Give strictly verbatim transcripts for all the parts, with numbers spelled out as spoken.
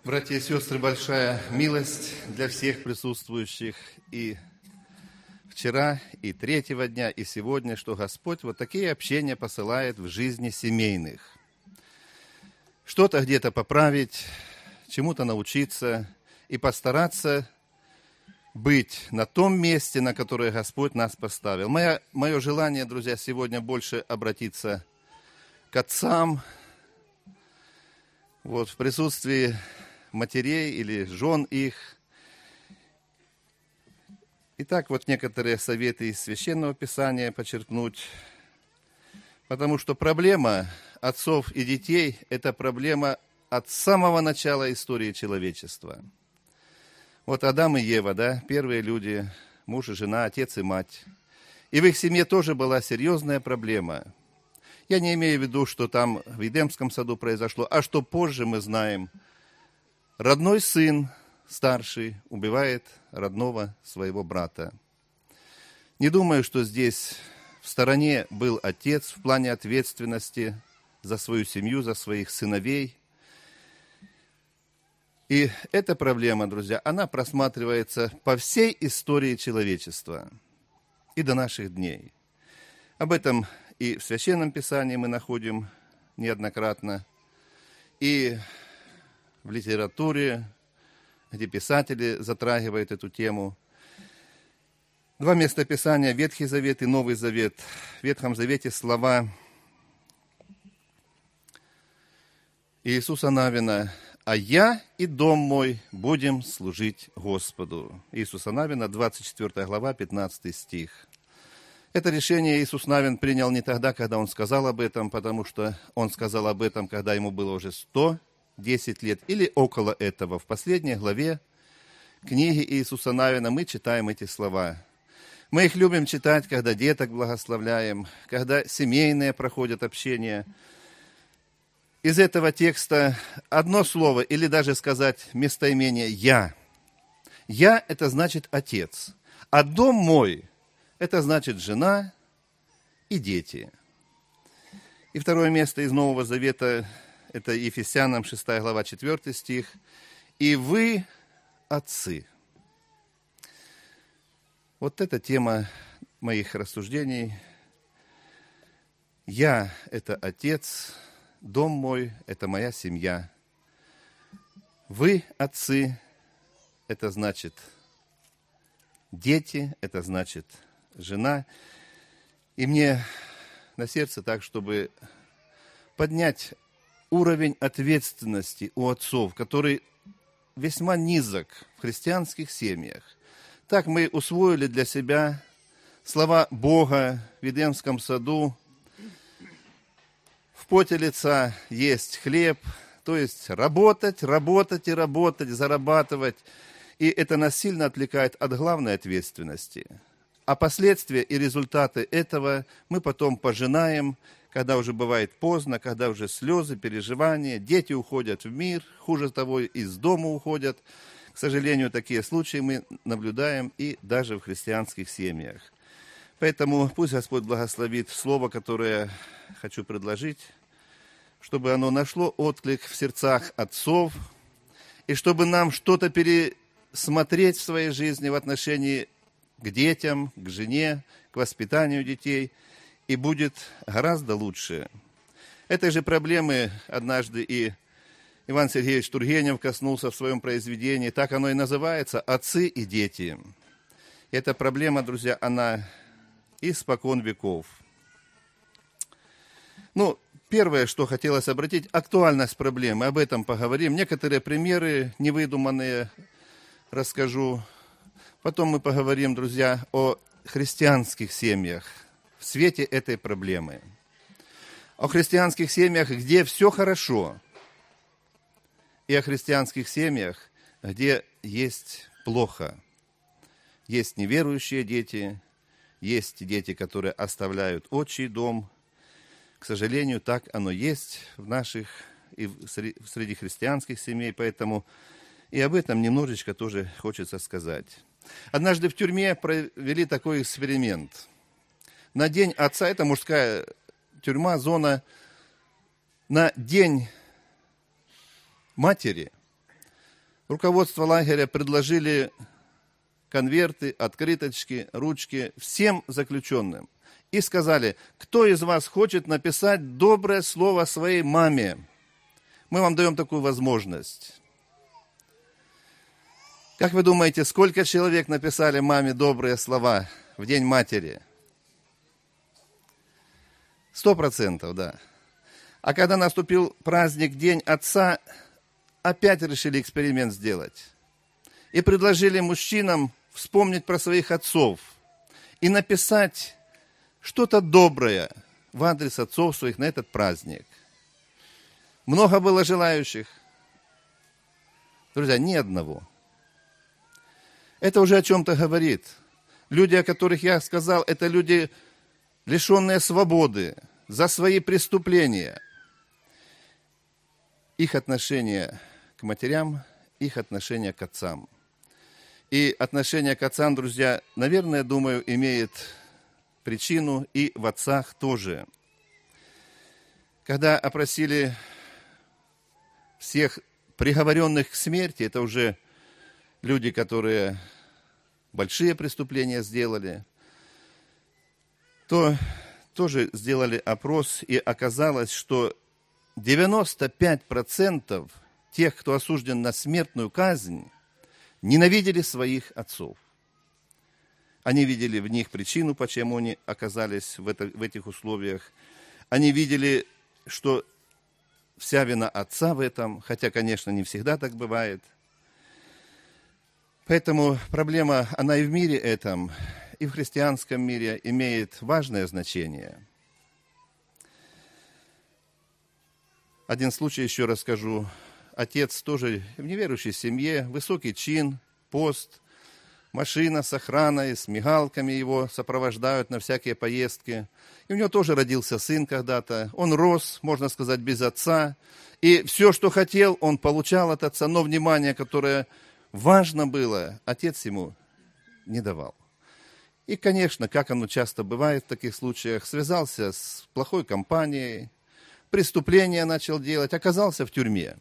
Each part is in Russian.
Братья и сестры, большая милость для всех присутствующих и вчера, и третьего дня, и сегодня, что Господь вот такие общения посылает в жизни семейных. Что-то где-то поправить, чему-то научиться и постараться быть на том месте, на которое Господь нас поставил. Мое, мое желание, друзья, сегодня больше обратиться к отцам, вот, в присутствии матерей или жен их. Итак, вот некоторые советы из Священного Писания подчеркнуть, потому что проблема отцов и детей – это проблема от самого начала истории человечества. Вот Адам и Ева, да, первые люди, муж и жена, отец и мать. И в их семье тоже была серьезная проблема. Я не имею в виду, что там в Эдемском саду произошло, а что позже мы знаем. Родной сын, старший, убивает родного своего брата. Не думаю, что здесь в стороне был отец в плане ответственности за свою семью, за своих сыновей. И эта проблема, друзья, она просматривается по всей истории человечества и до наших дней. Об этом и в Священном Писании мы находим неоднократно, и в литературе, где писатели затрагивают эту тему. Два места Писания, Ветхий Завет и Новый Завет. В Ветхом Завете слова Иисуса Навина: «А я и дом мой будем служить Господу». Иисуса Навина, двадцать четвёртая глава, пятнадцатый стих. Это решение Иисус Навин принял не тогда, когда Он сказал об этом, потому что Он сказал об этом, когда Ему было уже сто десять лет, или около этого. В последней главе книги Иисуса Навина мы читаем эти слова. Мы их любим читать, когда деток благословляем, когда семейные проходят общение. Из этого текста одно слово, или даже сказать местоимение «я». «Я» – это значит «отец», а «дом мой» – это значит «жена» и «дети». И второе место из Нового Завета – это Ефесянам шестая глава, четвёртый стих. «И вы, отцы». Вот это тема моих рассуждений. Я – это отец, дом мой – это моя семья. Вы, отцы, это значит дети, это значит жена. И мне на сердце так, чтобы поднять уровень ответственности у отцов, который весьма низок в христианских семьях. Так мы усвоили для себя слова Бога в Эдемском саду: в поте лица есть хлеб, то есть работать, работать и работать, зарабатывать. И это нас сильно отвлекает от главной ответственности. А последствия и результаты этого мы потом пожинаем, когда уже бывает поздно, когда уже слезы, переживания, дети уходят в мир, хуже того, из дома уходят. К сожалению, такие случаи мы наблюдаем и даже в христианских семьях. Поэтому пусть Господь благословит слово, которое хочу предложить, чтобы оно нашло отклик в сердцах отцов, и чтобы нам что-то пересмотреть в своей жизни в отношении к детям, к жене, к воспитанию детей, и будет гораздо лучше. Этой же проблемы однажды и Иван Сергеевич Тургенев коснулся в своем произведении. Так оно и называется «Отцы и дети». Эта проблема, друзья, она испокон веков. Ну, первое, что хотелось обратить, актуальность проблемы. Об этом поговорим. Некоторые примеры невыдуманные расскажу. Потом мы поговорим, друзья, о христианских семьях в свете этой проблемы. О христианских семьях, где все хорошо, и о христианских семьях, где есть плохо. Есть неверующие дети, есть дети, которые оставляют отчий дом. К сожалению, так оно есть в наших и среди христианских семей, поэтому и об этом немножечко тоже хочется сказать. Однажды в тюрьме провели такой эксперимент. На день отца, это мужская тюрьма, зона, на день матери руководство лагеря предложили конверты, открыточки, ручки всем заключенным. И сказали, кто из вас хочет написать доброе слово своей маме? Мы вам даем такую возможность. Как вы думаете, сколько человек написали маме добрые слова в День матери? Сто процентов, да. А когда наступил праздник День Отца, опять решили эксперимент сделать. И предложили мужчинам вспомнить про своих отцов и написать что-то доброе в адрес отцов своих на этот праздник. Много было желающих. Друзья, ни одного. Это уже о чем-то говорит. Люди, о которых я сказал, это люди, лишенные свободы за свои преступления. Их отношение к матерям, их отношение к отцам. И отношение к отцам, друзья, наверное, думаю, имеет причину и в отцах тоже. Когда опросили всех приговоренных к смерти, это уже люди, которые большие преступления сделали, то тоже сделали опрос, и оказалось, что девяносто пять процентов тех, кто осужден на смертную казнь, ненавидели своих отцов. Они видели в них причину, почему они оказались в, это, в этих условиях. Они видели, что вся вина отца в этом, хотя, конечно, не всегда так бывает. Поэтому проблема, она и в мире этом, и в христианском мире имеет важное значение. Один случай еще расскажу. Отец тоже в неверующей семье, высокий чин, пост, машина с охраной, с мигалками его сопровождают на всякие поездки. И у него тоже родился сын когда-то. Он рос, можно сказать, без отца. И все, что хотел, он получал от отца, но внимание, которое важно было, отец ему не давал. И, конечно, как оно часто бывает в таких случаях, связался с плохой компанией, преступление начал делать, оказался в тюрьме.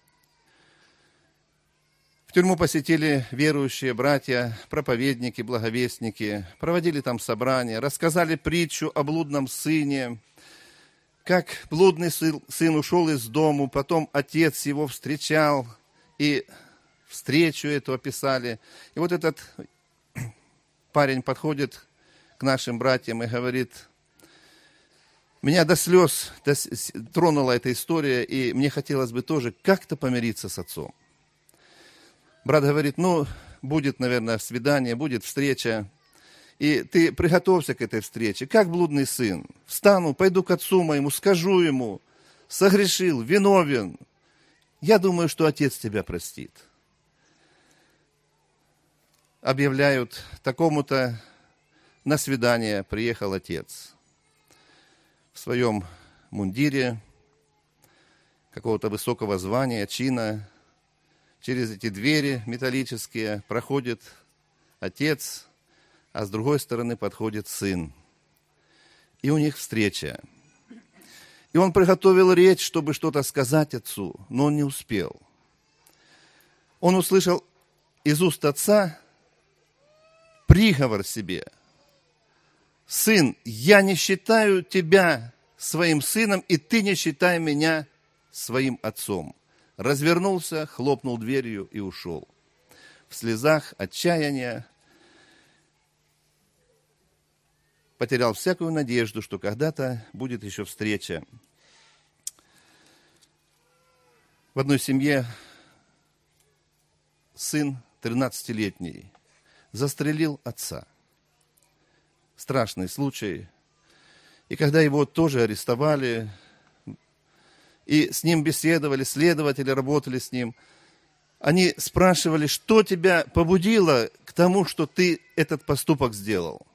В тюрьму посетили верующие братья, проповедники, благовестники, проводили там собрания, рассказали притчу о блудном сыне, как блудный сын ушел из дому, потом отец его встречал, и встречу эту описали. И вот этот парень подходит к нашим братьям и говорит: меня до слез тронула эта история, и мне хотелось бы тоже как-то помириться с отцом. Брат говорит: ну, будет, наверное, свидание, будет встреча, и ты приготовься к этой встрече. Как блудный сын? Встану, пойду к отцу моему, скажу ему: согрешил, виновен. Я думаю, что отец тебя простит. Объявляют, такому-то на свидание приехал отец в своем мундире какого-то высокого звания, чина. Через эти двери металлические проходит отец, а с другой стороны подходит сын. И у них встреча. И он приготовил речь, чтобы что-то сказать отцу, но он не успел. Он услышал из уст отца приговор себе: сын, я не считаю тебя своим сыном, и ты не считай меня своим отцом. Развернулся, хлопнул дверью и ушел. В слезах отчаяния, потерял всякую надежду, что когда-то будет еще встреча. В одной семье сын тринадцатилетний застрелил отца. Страшный случай. И когда его тоже арестовали, и с ним беседовали, следователи работали с ним, они спрашивали: что тебя побудило к тому, что ты этот поступок сделал?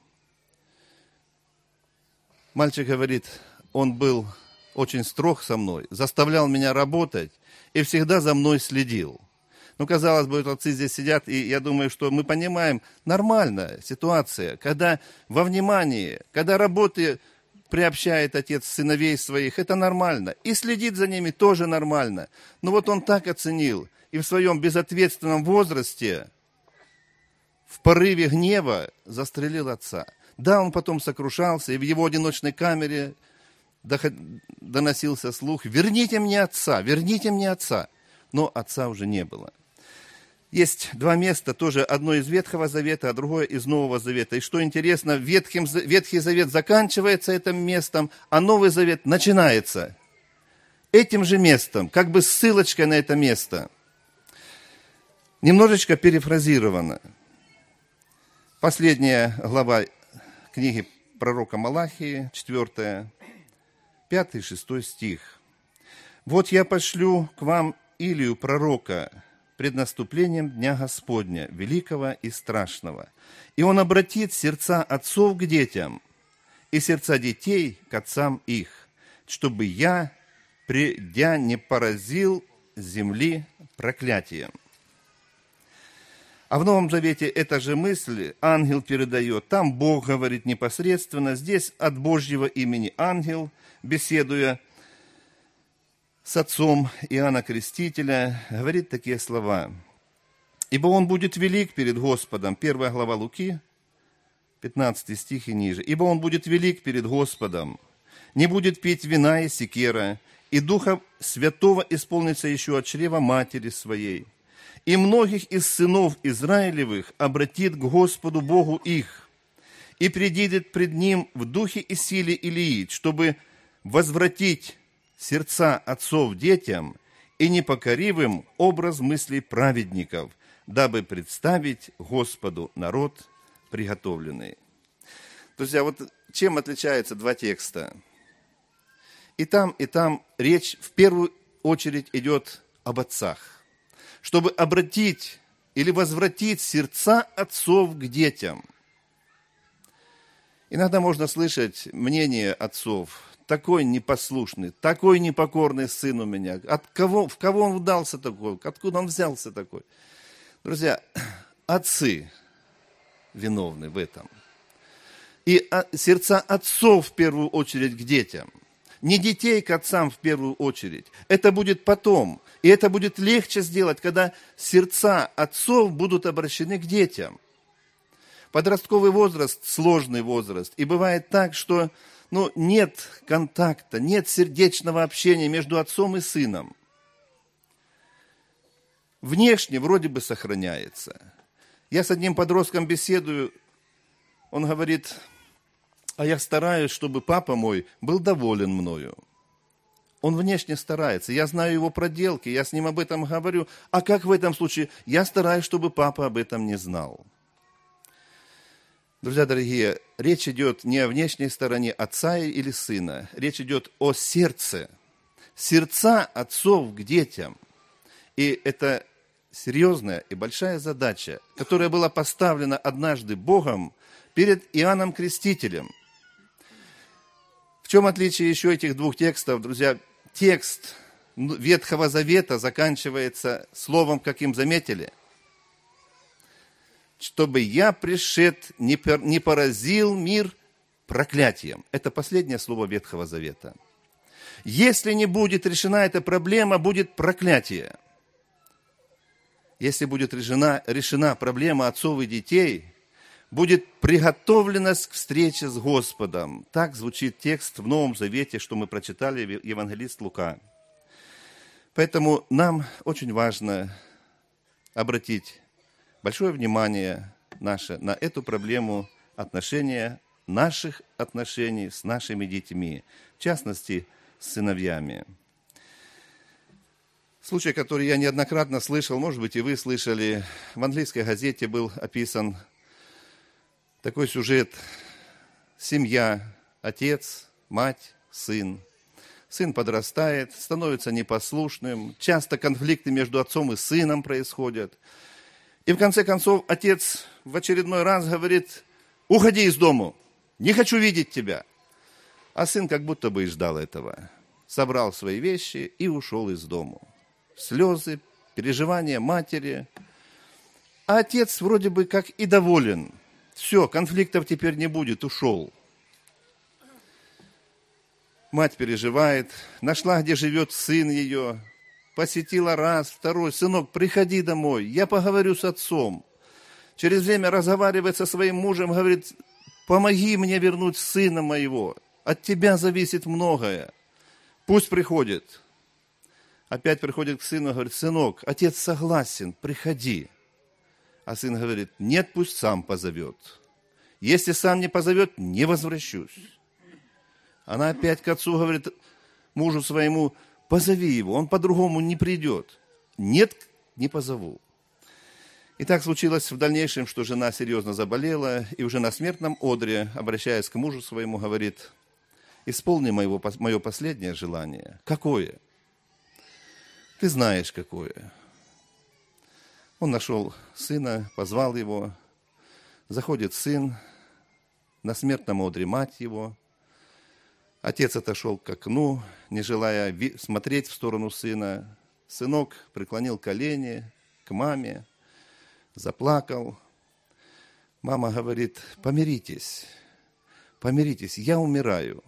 Мальчик говорит: он был очень строг со мной, заставлял меня работать и всегда за мной следил. Ну, казалось бы, вот отцы здесь сидят, и я думаю, что мы понимаем, нормальная ситуация, когда во внимании, когда работы приобщает отец сыновей своих, это нормально. И следит за ними тоже нормально. Но вот он так оценил. и в своем безответственном возрасте в порыве гнева застрелил отца. Да, он потом сокрушался, и в его одиночной камере доносился слух: «Верните мне отца, верните мне отца». Но отца уже не было. Есть два места, тоже одно из Ветхого Завета, а другое из Нового Завета. И что интересно, Ветхим, Ветхий Завет заканчивается этим местом, а Новый Завет начинается этим же местом, как бы ссылочкой на это место. Немножечко перефразировано. Последняя глава книги пророка Малахии, четвертая, пятый, шестой стих. «Вот я пошлю к вам Илию, пророка, пред наступлением Дня Господня, великого и страшного. И он обратит сердца отцов к детям, и сердца детей к отцам их, чтобы я, придя, не поразил земли проклятием». А в Новом Завете эта же мысль ангел передает. Там Бог говорит непосредственно, здесь от Божьего имени ангел, беседуя с отцом Иоанна Крестителя, говорит такие слова. «Ибо он будет велик перед Господом». Первая глава Луки, пятнадцатый стих и ниже. «Ибо он будет велик перед Господом, не будет пить вина и секера, и Духа Святого исполнится еще от чрева матери своей. И многих из сынов Израилевых обратит к Господу Богу их, и предидет пред Ним в духе и силе Илии, чтобы возвратить сердца отцов детям и непокоривым образ мыслей праведников, дабы представить Господу народ приготовленный». Друзья, вот чем отличаются два текста? И там, и там речь в первую очередь идет об отцах, чтобы обратить или возвратить сердца отцов к детям. Иногда можно слышать мнение отцов: такой непослушный, такой непокорный сын у меня. От кого, в кого он вдался такой? Откуда он взялся такой? Друзья, отцы виновны в этом. И сердца отцов в первую очередь к детям. Не детей к отцам в первую очередь. Это будет потом. И это будет легче сделать, когда сердца отцов будут обращены к детям. Подростковый возраст – сложный возраст. И бывает так, что ну, нет контакта, нет сердечного общения между отцом и сыном. Внешне вроде бы сохраняется. Я с одним подростком беседую, он говорит: а я стараюсь, чтобы папа мой был доволен мною. Он внешне старается, я знаю его проделки, я с ним об этом говорю. А как в этом случае? Я стараюсь, чтобы папа об этом не знал. Друзья дорогие, речь идет не о внешней стороне отца или сына, речь идет о сердце. Сердца отцов к детям. И это серьезная и большая задача, которая была поставлена однажды Богом перед Иоанном Крестителем. В чем отличие еще этих двух текстов, друзья? Текст Ветхого Завета заканчивается словом, каким заметили? «Чтобы я, пришед, не поразил мир проклятием». Это последнее слово Ветхого Завета. Если не будет решена эта проблема, будет проклятие. Если будет решена, решена проблема отцов и детей, будет приготовленность к встрече с Господом. Так звучит текст в Новом Завете, что мы прочитали, евангелист Лука. Поэтому нам очень важно обратить большое внимание наше на эту проблему отношения, наших отношений с нашими детьми, в частности, с сыновьями. Случай, который я неоднократно слышал, может быть, и вы слышали, в английской газете был описан такой сюжет: семья, отец, мать, сын. Сын подрастает, становится непослушным, часто конфликты между отцом и сыном происходят. И в конце концов отец в очередной раз говорит: уходи из дому, не хочу видеть тебя. А сын как будто бы и ждал этого. Собрал свои вещи и ушел из дому. Слезы, переживания матери. А отец вроде бы как и доволен. Все, конфликтов теперь не будет, ушел. Мать переживает, нашла, где живет сын ее, посетила раз, второй. Сынок, приходи домой, я поговорю с отцом. Через время разговаривает со своим мужем, говорит, помоги мне вернуть сына моего. От тебя зависит многое. Пусть приходит. Опять приходит к сыну, говорит, сынок, отец согласен, приходи. А сын говорит, нет, пусть сам позовет. Если сам не позовет, не возвращусь. Она опять к отцу говорит, мужу своему, позови его, он по-другому не придет. Нет, не позову. И так случилось в дальнейшем, что жена серьезно заболела, и уже на смертном одре, обращаясь к мужу своему, говорит, исполни моего, мое последнее желание. Какое? Ты знаешь, какое. Он нашел сына, позвал его. Заходит сын, на смертном одре мать его. Отец отошел к окну, не желая ви- смотреть в сторону сына. Сынок преклонил колени к маме, заплакал. Мама говорит, помиритесь, помиритесь, я умираю.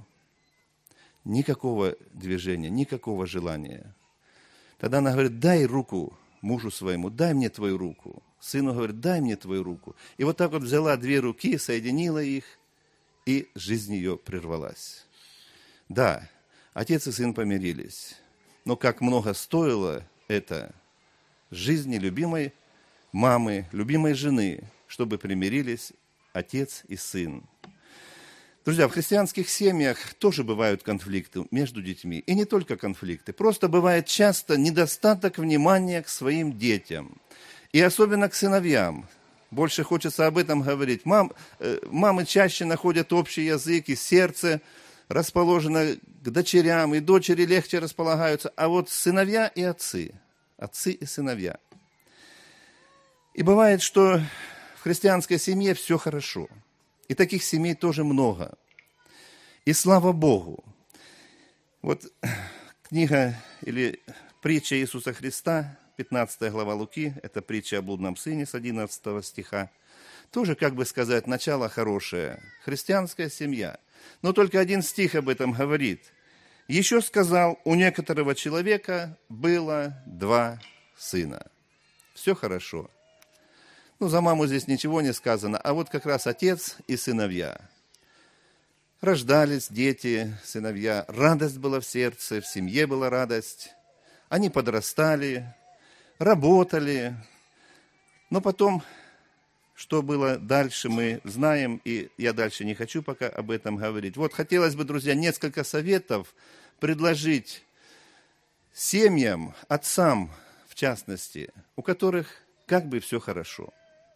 Никакого движения, никакого желания. Тогда она говорит, дай руку мужу своему, дай мне твою руку. Сыну говорит, дай мне твою руку. И вот так вот взяла две руки, соединила их, и жизнь ее прервалась. Да, отец и сын помирились. Но как много стоило это жизни любимой мамы, любимой жены, чтобы примирились отец и сын. Друзья, в христианских семьях тоже бывают конфликты между детьми. И не только конфликты. Просто бывает часто недостаток внимания к своим детям. И особенно к сыновьям. Больше хочется об этом говорить. Мам, э, мамы чаще находят общий язык, и сердце расположено к дочерям, и дочери легче располагаются. А вот сыновья и отцы. Отцы и сыновья. И бывает, что в христианской семье все хорошо. И таких семей тоже много. И слава Богу. Вот книга или притча Иисуса Христа, пятнадцатая глава Луки, это притча о блудном сыне с одиннадцатого стиха. Тоже, как бы сказать, начало хорошее. Христианская семья. Но только один стих об этом говорит. Еще сказал, у некоторого человека было два сына. Все хорошо. Ну, за маму здесь ничего не сказано, а вот как раз отец и сыновья. Рождались дети, сыновья, радость была в сердце, в семье была радость. Они подрастали, работали, но потом, что было дальше, мы знаем, и я дальше не хочу пока об этом говорить. Вот хотелось бы, друзья, несколько советов предложить семьям, отцам в частности, у которых как бы все хорошо.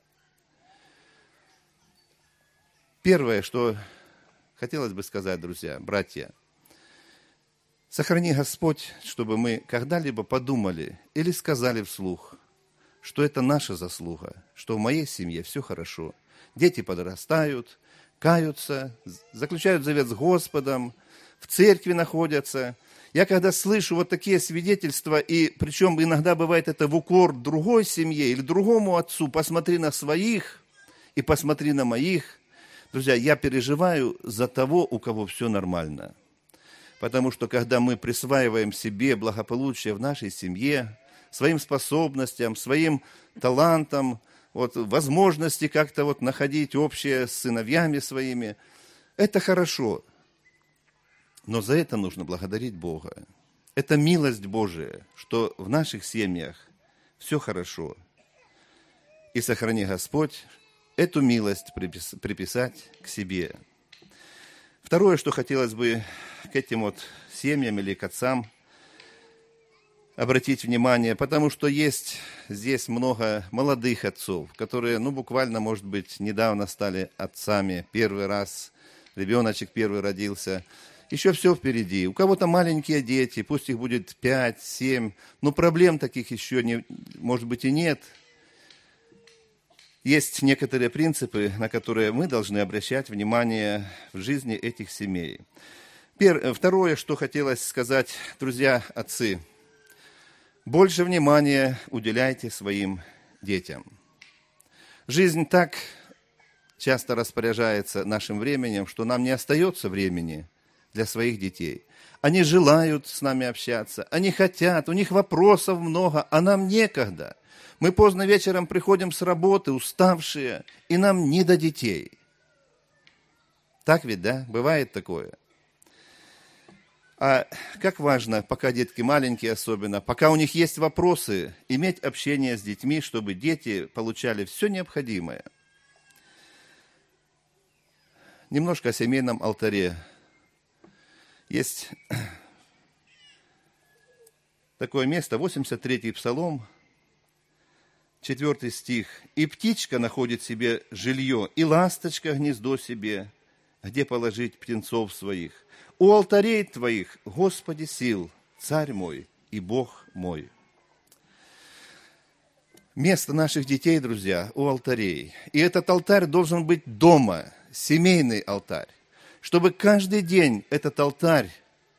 Первое, что хотелось бы сказать, друзья, братья, сохрани Господь, чтобы мы когда-либо подумали или сказали вслух, что это наша заслуга, что в моей семье все хорошо. Дети подрастают, каются, заключают завет с Господом, в церкви находятся. Я когда слышу вот такие свидетельства, и причем иногда бывает это в укор другой семье или другому отцу, посмотри на своих и посмотри на моих. Друзья, я переживаю за того, у кого все нормально. Потому что, когда мы присваиваем себе благополучие в нашей семье, своим способностям, своим талантам, вот, возможности как-то вот находить общее с сыновьями своими, это хорошо. Но за это нужно благодарить Бога. Это милость Божия, что в наших семьях все хорошо. И сохрани Господь эту милость приписать к себе. Второе, что хотелось бы к этим вот семьям или к отцам обратить внимание, потому что есть здесь много молодых отцов, которые, ну, буквально, может быть, недавно стали отцами, первый раз ребеночек первый родился. Еще все впереди. У кого-то маленькие дети, пусть их будет пять, семь, но проблем таких еще, не, может быть, и нет. Есть некоторые принципы, на которые мы должны обращать внимание в жизни этих семей. Пер... Второе, что хотелось сказать, друзья, отцы, больше внимания уделяйте своим детям. Жизнь так часто распоряжается нашим временем, что нам не остается времени для своих детей. Они желают с нами общаться, они хотят, у них вопросов много, а нам некогда. Мы поздно вечером приходим с работы, уставшие, и нам не до детей. Так ведь, да? Бывает такое. А как важно, пока детки маленькие особенно, пока у них есть вопросы, иметь общение с детьми, чтобы дети получали все необходимое. Немножко о семейном алтаре. Есть такое место, восемьдесят третий Псалом, четвёртый стих. «И птичка находит себе жилье, и ласточка гнездо себе, где положить птенцов своих. У алтарей твоих, Господи сил, Царь мой и Бог мой». Место наших детей, друзья, у алтарей. И этот алтарь должен быть дома, семейный алтарь. Чтобы каждый день этот алтарь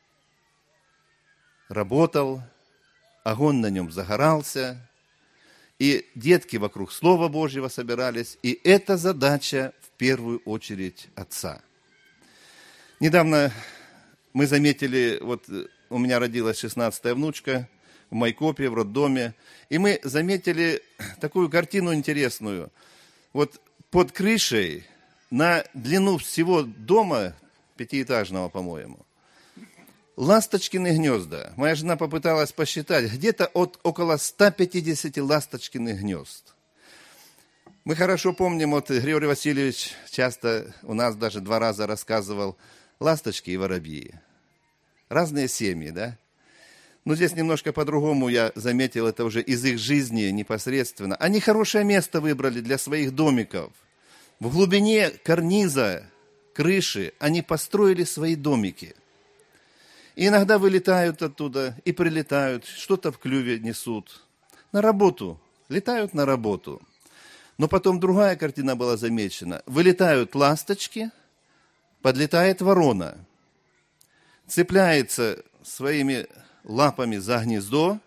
работал, огонь на нем загорался, и детки вокруг Слова Божьего собирались. И это задача в первую очередь отца. Недавно мы заметили, вот у меня родилась шестнадцатая внучка в Майкопе, в роддоме, и мы заметили такую картину интересную. Вот под крышей на длину всего дома, пятиэтажного, по-моему, ласточкины гнезда. Моя жена попыталась посчитать, где-то от около ста пятидесяти ласточкиных гнезд. Мы хорошо помним, вот Григорий Васильевич часто у нас даже два раза рассказывал, ласточки и воробьи. Разные семьи, да? Но здесь немножко по-другому я заметил это уже из их жизни непосредственно. Они хорошее место выбрали для своих домиков. В глубине карниза, крыши, они построили свои домики. И иногда вылетают оттуда и прилетают, что-то в клюве несут. На работу, летают на работу. Но потом другая картина была замечена. Вылетают ласточки, подлетает ворона, цепляется своими лапами за гнездо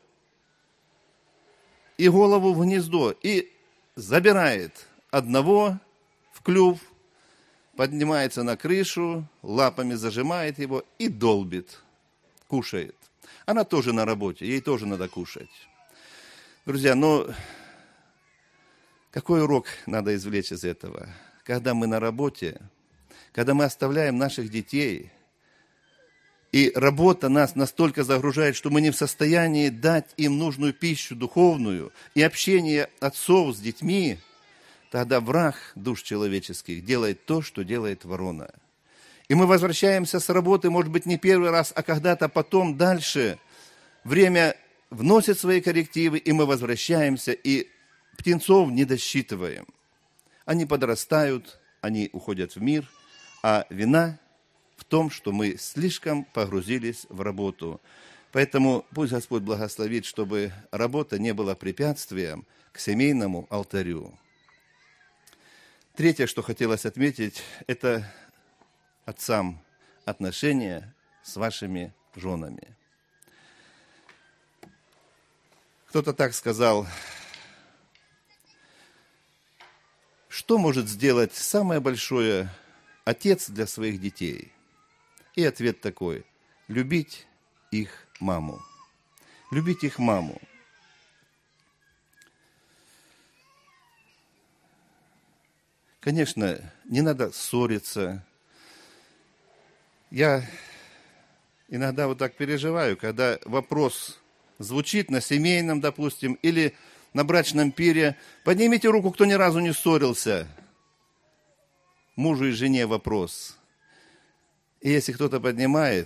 и голову в гнездо, и забирает одного в клюв, поднимается на крышу, лапами зажимает его и долбит, кушает. Она тоже на работе, ей тоже надо кушать. Друзья, ну, какой урок надо извлечь из этого? Когда мы на работе, когда мы оставляем наших детей, и работа нас настолько загружает, что мы не в состоянии дать им нужную пищу духовную и общение отцов с детьми, тогда враг душ человеческих делает то, что делает ворона. И мы возвращаемся с работы, может быть, не первый раз, а когда-то потом, дальше. Время вносит свои коррективы, и мы возвращаемся, и птенцов не досчитываем. Они подрастают, они уходят в мир, а вина в том, что мы слишком погрузились в работу. Поэтому пусть Господь благословит, чтобы работа не была препятствием к семейному алтарю. Третье, что хотелось отметить, это отцам отношения с вашими женами. Кто-то так сказал, что может сделать самое большое отец для своих детей? И ответ такой: любить их маму. Любить их маму. Конечно, не надо ссориться. Я иногда вот так переживаю, когда вопрос звучит на семейном, допустим, или на брачном пире. Поднимите руку, кто ни разу не ссорился. Мужу и жене вопрос. И если кто-то поднимает,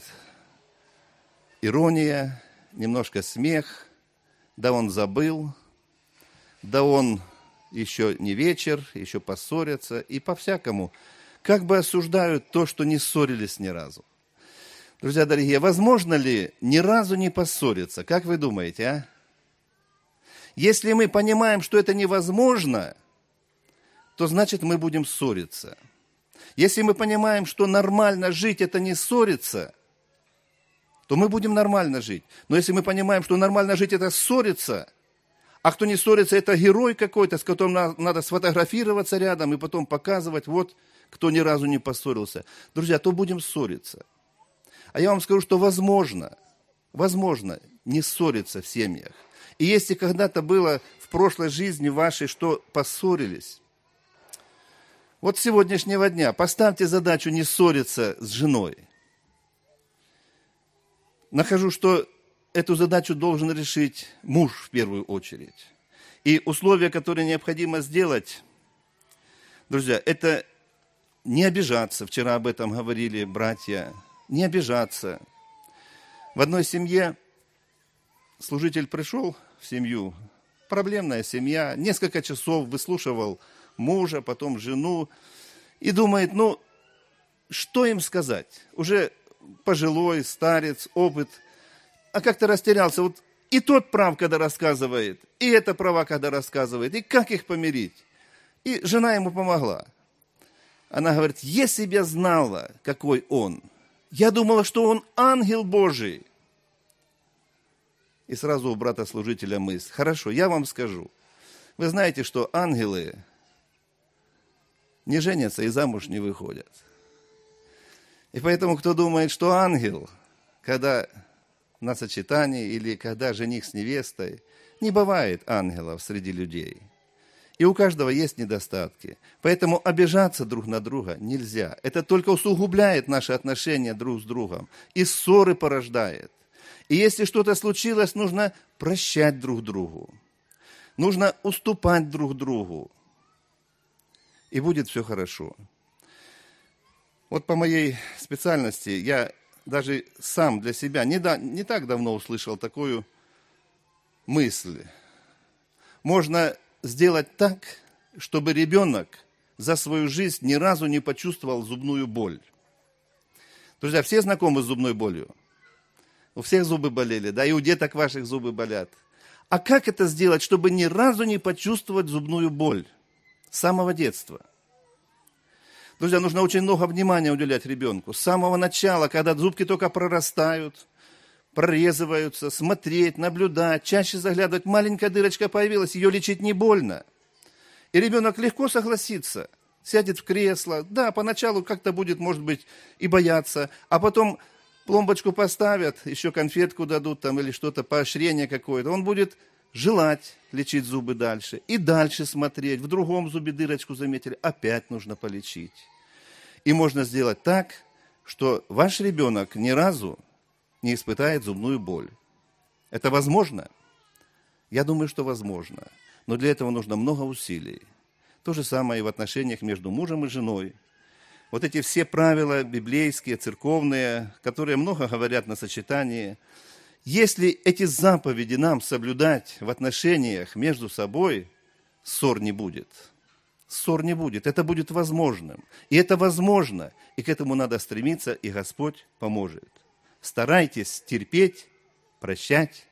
ирония, немножко смех, да он забыл, да он еще не вечер, еще поссорятся, и по-всякому, как бы осуждают то, что не ссорились ни разу. Друзья дорогие, возможно ли ни разу не поссориться? Как вы думаете, а? Если мы понимаем, что это невозможно, то значит мы будем ссориться. Если мы понимаем, что нормально жить – это не ссориться, то мы будем нормально жить. Но если мы понимаем, что нормально жить – это ссориться, а кто не ссорится – это герой какой-то, с которым надо сфотографироваться рядом и потом показывать, вот, кто ни разу не поссорился. Друзья, то будем ссориться. А я вам скажу, что возможно, возможно не ссориться в семьях. И если когда-то было в прошлой жизни вашей, что поссорились, вот с сегодняшнего дня поставьте задачу не ссориться с женой. Нахожу, что эту задачу должен решить муж в первую очередь. И условия, которые необходимо сделать, друзья, это не обижаться. Вчера об этом говорили братья. Не обижаться. В одной семье служитель пришел в семью, проблемная семья, несколько часов выслушивал мужа, потом жену, и думает, ну, что им сказать? Уже пожилой, старец, опыт, а как-то растерялся. Вот и тот прав, когда рассказывает, и эта права, когда рассказывает, и как их помирить? И жена ему помогла. Она говорит, если бы я знала, какой он, я думала, что он ангел Божий. И сразу у брата-служителя мысль, хорошо, я вам скажу. Вы знаете, что ангелы не женятся и замуж не выходят. И поэтому, кто думает, что ангел, когда на сочетании или когда жених с невестой, не бывает ангелов среди людей. И у каждого есть недостатки. Поэтому обижаться друг на друга нельзя. Это только усугубляет наши отношения друг с другом. И ссоры порождает. И если что-то случилось, нужно прощать друг другу. Нужно уступать друг другу. И будет все хорошо. Вот по моей специальности я даже сам для себя не, да, не так давно услышал такую мысль. Можно сделать так, чтобы ребенок за свою жизнь ни разу не почувствовал зубную боль. Друзья, все знакомы с зубной болью? У всех зубы болели, да, и у деток ваших зубы болят. А как это сделать, чтобы ни разу не почувствовать зубную боль с самого детства? Друзья, нужно очень много внимания уделять ребенку. С самого начала, когда зубки только прорастают, прорезываются, смотреть, наблюдать, чаще заглядывать. Маленькая дырочка появилась, ее лечить не больно. И ребенок легко согласится, сядет в кресло. Да, поначалу как-то будет, может быть, и бояться, а потом пломбочку поставят, еще конфетку дадут там или что-то, поощрение какое-то. Он будет желать лечить зубы дальше. И дальше смотреть. В другом зубе дырочку заметили, опять нужно полечить. И можно сделать так, что ваш ребенок ни разу не испытает зубную боль. Это возможно? Я думаю, что возможно. Но для этого нужно много усилий. То же самое и в отношениях между мужем и женой. Вот эти все правила библейские, церковные, которые много говорят на сочетании, если эти заповеди нам соблюдать в отношениях между собой, ссор не будет. Ссор не будет. Это будет возможным. И это возможно. И к этому надо стремиться, и Господь поможет. Старайтесь терпеть, прощать,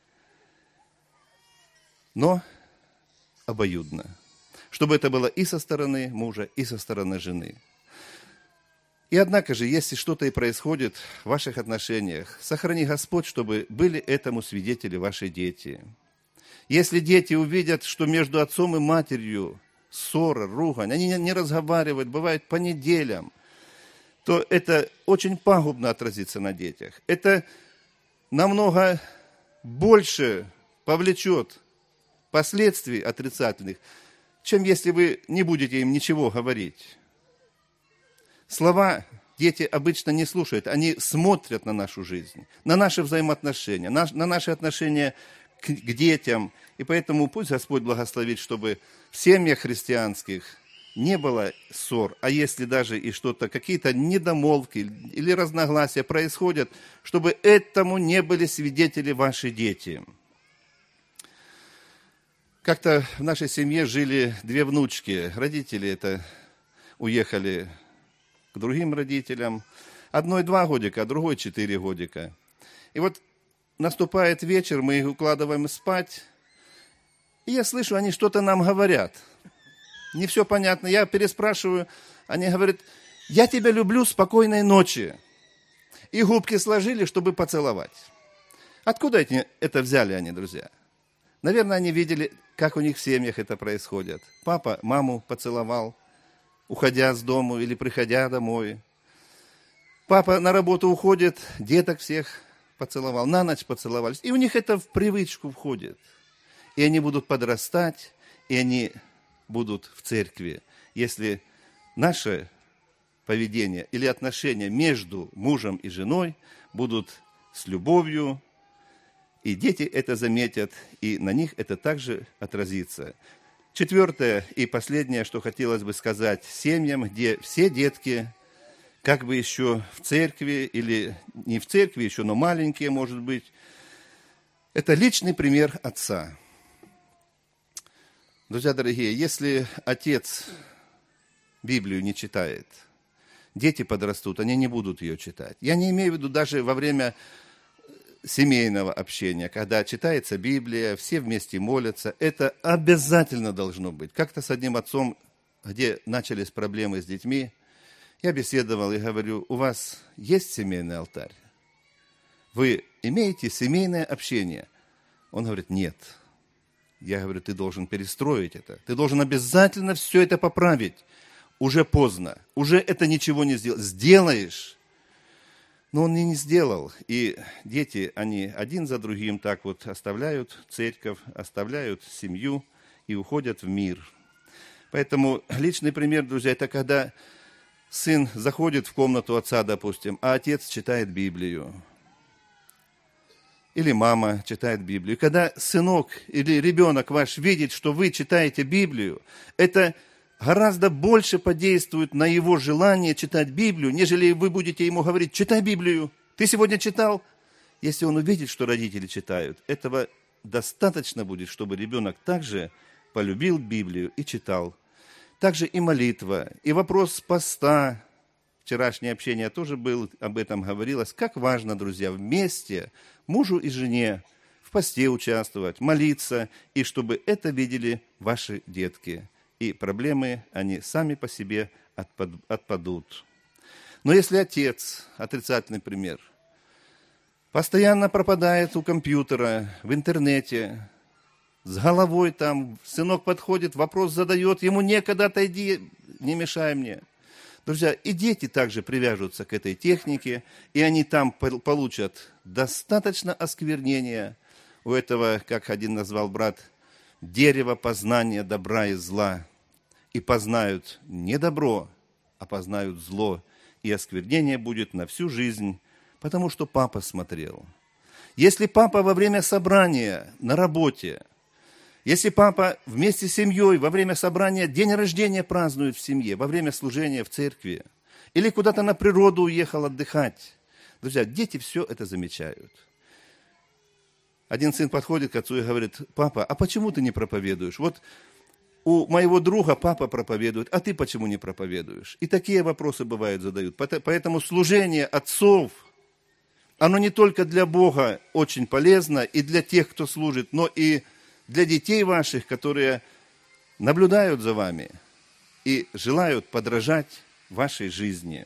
но обоюдно. Чтобы это было и со стороны мужа, и со стороны жены. И однако же, если что-то и происходит в ваших отношениях, сохрани Господь, чтобы были этому свидетели ваши дети. Если дети увидят, что между отцом и матерью ссора, ругань, они не разговаривают, бывает по неделям, то это очень пагубно отразится на детях. Это намного больше повлечет последствий отрицательных, чем если вы не будете им ничего говорить. Слова дети обычно не слушают, они смотрят на нашу жизнь, на наши взаимоотношения, на, на наши отношения к, к детям. И поэтому пусть Господь благословит, чтобы в семьях христианских не было ссор, а если даже и что-то, какие-то недомолвки или разногласия происходят, чтобы этому не были свидетели ваши дети. Как-то в нашей семье жили две внучки. Родители это уехали к другим родителям. Одной два годика, а другой четыре годика. И вот наступает вечер, мы их укладываем спать, и я слышу, они что-то нам говорят. Не все понятно. Я переспрашиваю, они говорят, я тебя люблю, спокойной ночи. И губки сложили, чтобы поцеловать. Откуда эти, это взяли они, друзья? Наверное, они видели, как у них в семьях это происходит. Папа маму поцеловал, уходя с дому или приходя домой. Папа на работу уходит, деток всех поцеловал, на ночь поцеловались. И у них это в привычку входит. И они будут подрастать, и они будут в церкви. Если наше поведение или отношения между мужем и женой будут с любовью, и дети это заметят, и на них это также отразится. Четвертое и последнее, что хотелось бы сказать семьям, где все детки как бы еще в церкви, или не в церкви еще, но маленькие, может быть, это личный пример отца. Друзья дорогие, если отец Библию не читает, дети подрастут, они не будут ее читать. Я не имею в виду даже во время семейного общения, когда читается Библия, все вместе молятся, это обязательно должно быть. Как-то с одним отцом, где начались проблемы с детьми, я беседовал и говорю: у вас есть семейный алтарь? Вы имеете семейное общение? Он говорит: нет. Я говорю: ты должен перестроить это. Ты должен обязательно все это поправить. Уже поздно. Уже это ничего не сделаешь. Сделаешь. Но он и не сделал. И дети, они один за другим так вот оставляют церковь, оставляют семью и уходят в мир. Поэтому личный пример, друзья, это когда сын заходит в комнату отца, допустим, а отец читает Библию. Или мама читает Библию. И когда сынок или ребенок ваш видит, что вы читаете Библию, это гораздо больше подействует на его желание читать Библию, нежели вы будете ему говорить: читай Библию. Ты сегодня читал? Если он увидит, что родители читают, этого достаточно будет, чтобы ребенок также полюбил Библию и читал. Также и молитва, и вопрос поста. Вчерашнее общение тоже было, об этом говорилось. Как важно, друзья, вместе, мужу и жене, в посте участвовать, молиться, и чтобы это видели ваши детки. И проблемы, они сами по себе отпадут. Но если отец, отрицательный пример, постоянно пропадает у компьютера, в интернете, с головой там, сынок подходит, вопрос задает, ему некогда, отойди, не мешай мне. Друзья, и дети также привяжутся к этой технике, и они там получат достаточно осквернения у этого, как один назвал брат, дерево познания добра и зла. И познают не добро, а познают зло. И осквернение будет на всю жизнь, потому что папа смотрел. Если папа во время собрания на работе, если папа вместе с семьей во время собрания день рождения празднует в семье, во время служения в церкви, или куда-то на природу уехал отдыхать, друзья, дети все это замечают. Один сын подходит к отцу и говорит: папа, а почему ты не проповедуешь? Вот у моего друга папа проповедует, а ты почему не проповедуешь? И такие вопросы бывают задают. Поэтому служение отцов, оно не только для Бога очень полезно и для тех, кто служит, но и для детей ваших, которые наблюдают за вами и желают подражать вашей жизни.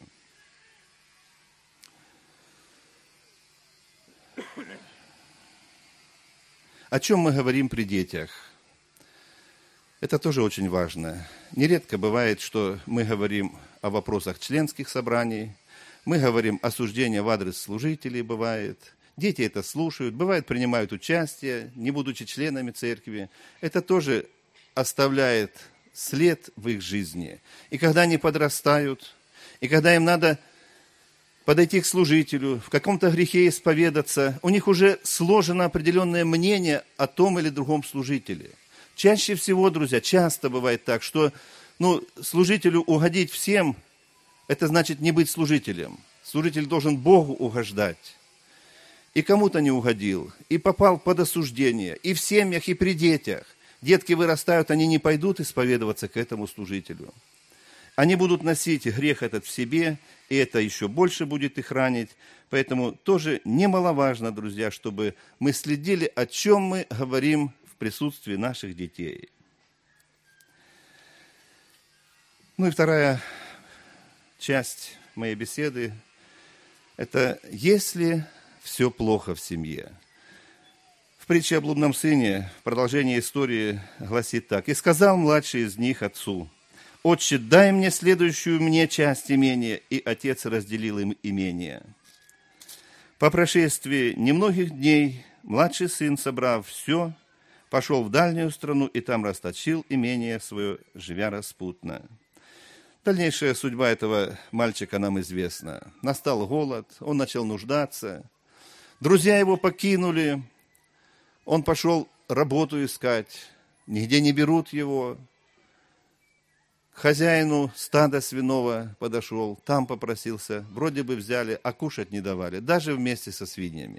О чем мы говорим при детях? Это тоже очень важно. Нередко бывает, что мы говорим о вопросах членских собраний, мы говорим осуждение в адрес служителей, бывает. Дети это слушают, бывает, принимают участие, не будучи членами церкви. Это тоже оставляет след в их жизни. И когда они подрастают, и когда им надо подойти к служителю, в каком-то грехе исповедаться, у них уже сложено определенное мнение о том или другом служителе. Чаще всего, друзья, часто бывает так, что ну, служителю угодить всем, это значит не быть служителем. Служитель должен Богу угождать. И кому-то не угодил, и попал под осуждение, и в семьях, и при детях. Детки вырастают, они не пойдут исповедоваться к этому служителю. Они будут носить грех этот в себе, и это еще больше будет их ранить. Поэтому тоже немаловажно, друзья, чтобы мы следили, о чем мы говорим в присутствии наших детей. Ну и вторая часть моей беседы – это «Если все плохо в семье». В притче о блудном сыне в продолжении истории гласит так: «И сказал младший из них отцу: «Отче, дай мне следующую мне часть имения», и отец разделил им имение. По прошествии немногих дней младший сын, собрав все, пошел в дальнюю страну и там расточил имение свое, живя распутно. Дальнейшая судьба этого мальчика нам известна. Настал голод, он начал нуждаться. Друзья его покинули, он пошел работу искать, нигде не берут его. К хозяину стада свиного подошел, там попросился, вроде бы взяли, а кушать не давали, даже вместе со свиньями.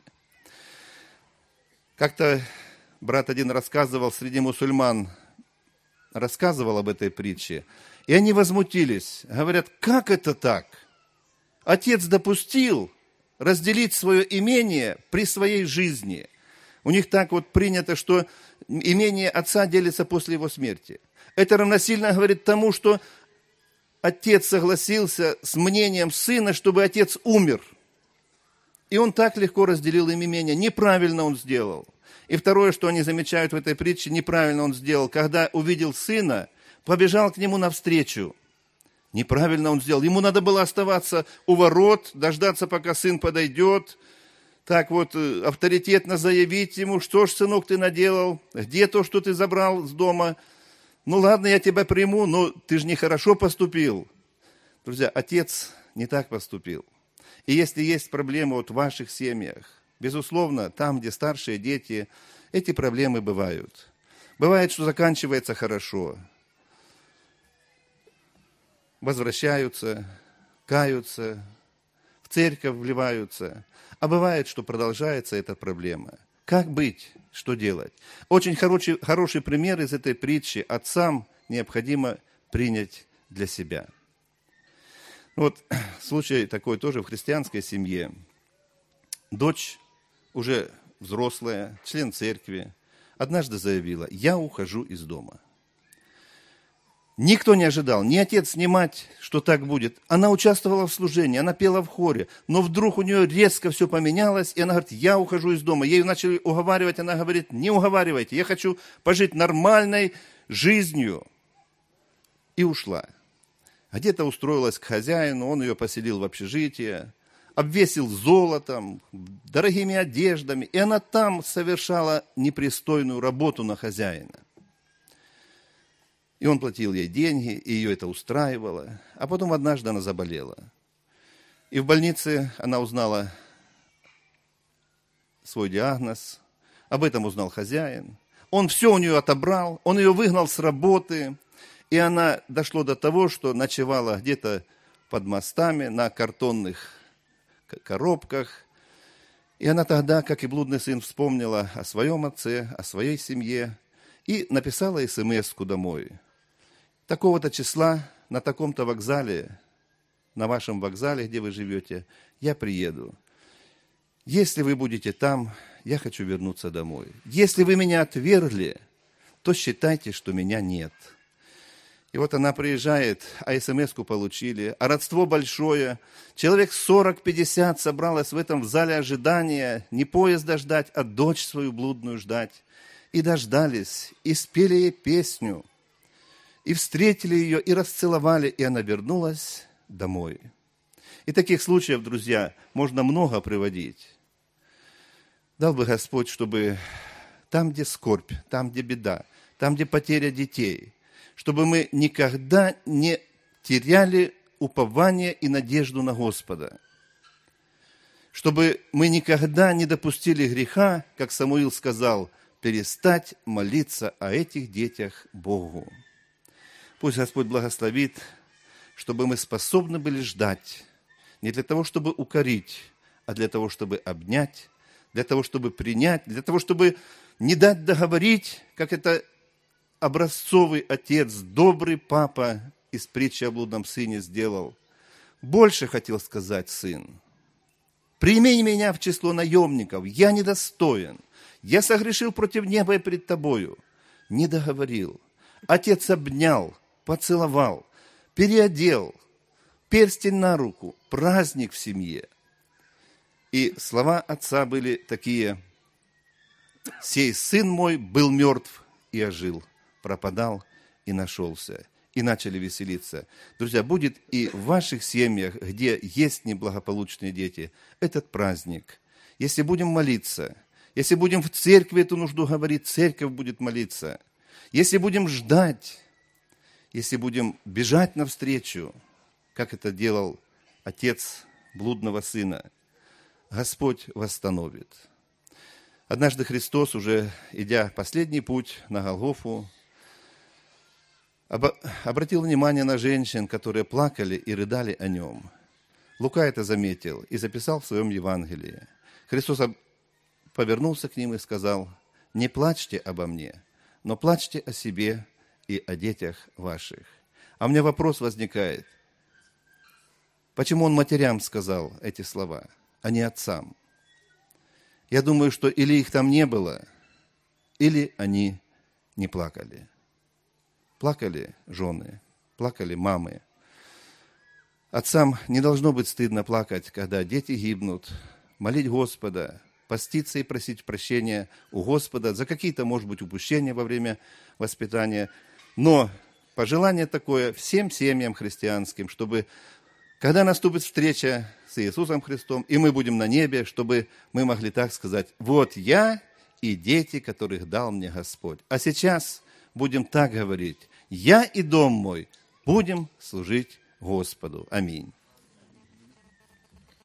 Как-то брат один рассказывал, среди мусульман рассказывал об этой притче, и они возмутились, говорят, как это так? Отец допустил разделить свое имение при своей жизни. У них так вот принято, что имение отца делится после его смерти. Это равносильно говорит тому, что отец согласился с мнением сына, чтобы отец умер. И он так легко разделил им имение. Неправильно он сделал. И второе, что они замечают в этой притче, неправильно он сделал. Когда увидел сына, побежал к нему навстречу. Неправильно он сделал. Ему надо было оставаться у ворот, дождаться, пока сын подойдет. Так вот, авторитетно заявить ему, что ж, сынок, ты наделал, где то, что ты забрал с дома. Ну ладно, я тебя приму, но ты же нехорошо поступил. Друзья, отец не так поступил. И если есть проблемы вот в ваших семьях, безусловно, там, где старшие дети, эти проблемы бывают. Бывает, что заканчивается хорошо. Возвращаются, каются, в церковь вливаются. А бывает, что продолжается эта проблема. Как быть? Что делать? Очень хороший, хороший пример из этой притчи отцам необходимо принять для себя. Вот случай такой тоже в христианской семье. Дочь, уже взрослая, член церкви, однажды заявила: «Я ухожу из дома». Никто не ожидал, ни отец, ни мать, что так будет. Она участвовала в служении, она пела в хоре, но вдруг у нее резко все поменялось, и она говорит: «Я ухожу из дома». Ею начали уговаривать, она говорит: «Не уговаривайте, я хочу пожить нормальной жизнью». И ушла. Где-то устроилась к хозяину, он ее поселил в общежитие, обвесил золотом, дорогими одеждами, и она там совершала непристойную работу на хозяина. И он платил ей деньги, и ее это устраивало. А потом однажды она заболела. И в больнице она узнала свой диагноз. Об этом узнал хозяин. Он все у нее отобрал, он ее выгнал с работы. И она дошло до того, что ночевала где-то под мостами на картонных коробках. И она тогда, как и блудный сын, вспомнила о своем отце, о своей семье и написала эс-эм-эску домой. Такого-то числа на таком-то вокзале, на вашем вокзале, где вы живете, я приеду. Если вы будете там, я хочу вернуться домой. Если вы меня отвергли, то считайте, что меня нет. И вот она приезжает, а эс-эм-эску получили, а родство большое. Человек сорок-пятьдесят собралось в этом в зале ожидания, не поезда ждать, а дочь свою блудную ждать. И дождались, и спели ей песню, и встретили ее, и расцеловали, и она вернулась домой. И таких случаев, друзья, можно много приводить. Дал бы Господь, чтобы там, где скорбь, там, где беда, там, где потеря детей, чтобы мы никогда не теряли упование и надежду на Господа. Чтобы мы никогда не допустили греха, как Самуил сказал, перестать молиться о этих детях Богу. Пусть Господь благословит, чтобы мы способны были ждать, не для того, чтобы укорить, а для того, чтобы обнять, для того, чтобы принять, для того, чтобы не дать договорить, как это образцовый отец, добрый папа из притчи о блудном сыне сделал. Больше хотел сказать сын: «Прими меня в число наемников, я недостоин, я согрешил против неба и пред тобою». Не договорил. Отец обнял, поцеловал, переодел, перстень на руку, праздник в семье. И слова отца были такие: «Сей сын мой был мертв и ожил, пропадал и нашелся». и начали веселиться. Друзья, будет и в ваших семьях, где есть неблагополучные дети, этот праздник. Если будем молиться, если будем в церкви эту нужду говорить, церковь будет молиться. Если будем ждать, если будем бежать навстречу, как это делал отец блудного сына, Господь восстановит. Однажды Христос, уже идя последний путь на Голгофу, обратил внимание на женщин, которые плакали и рыдали о нем. Лука это заметил и записал в своем Евангелии. Христос повернулся к ним и сказал: «Не плачьте обо мне, но плачьте о себе и о детях ваших». А у меня вопрос возникает. Почему он матерям сказал эти слова, а не отцам? Я думаю, что или их там не было, или они не плакали. Плакали жены, плакали мамы. Отцам не должно быть стыдно плакать, когда дети гибнут, молить Господа, поститься и просить прощения у Господа за какие-то, может быть, упущения во время воспитания. Но пожелание такое всем семьям христианским, чтобы, когда наступит встреча с Иисусом Христом, и мы будем на небе, чтобы мы могли так сказать: «Вот я и дети, которых дал мне Господь». А сейчас будем так говорить: «Я и дом мой будем служить Господу». Аминь.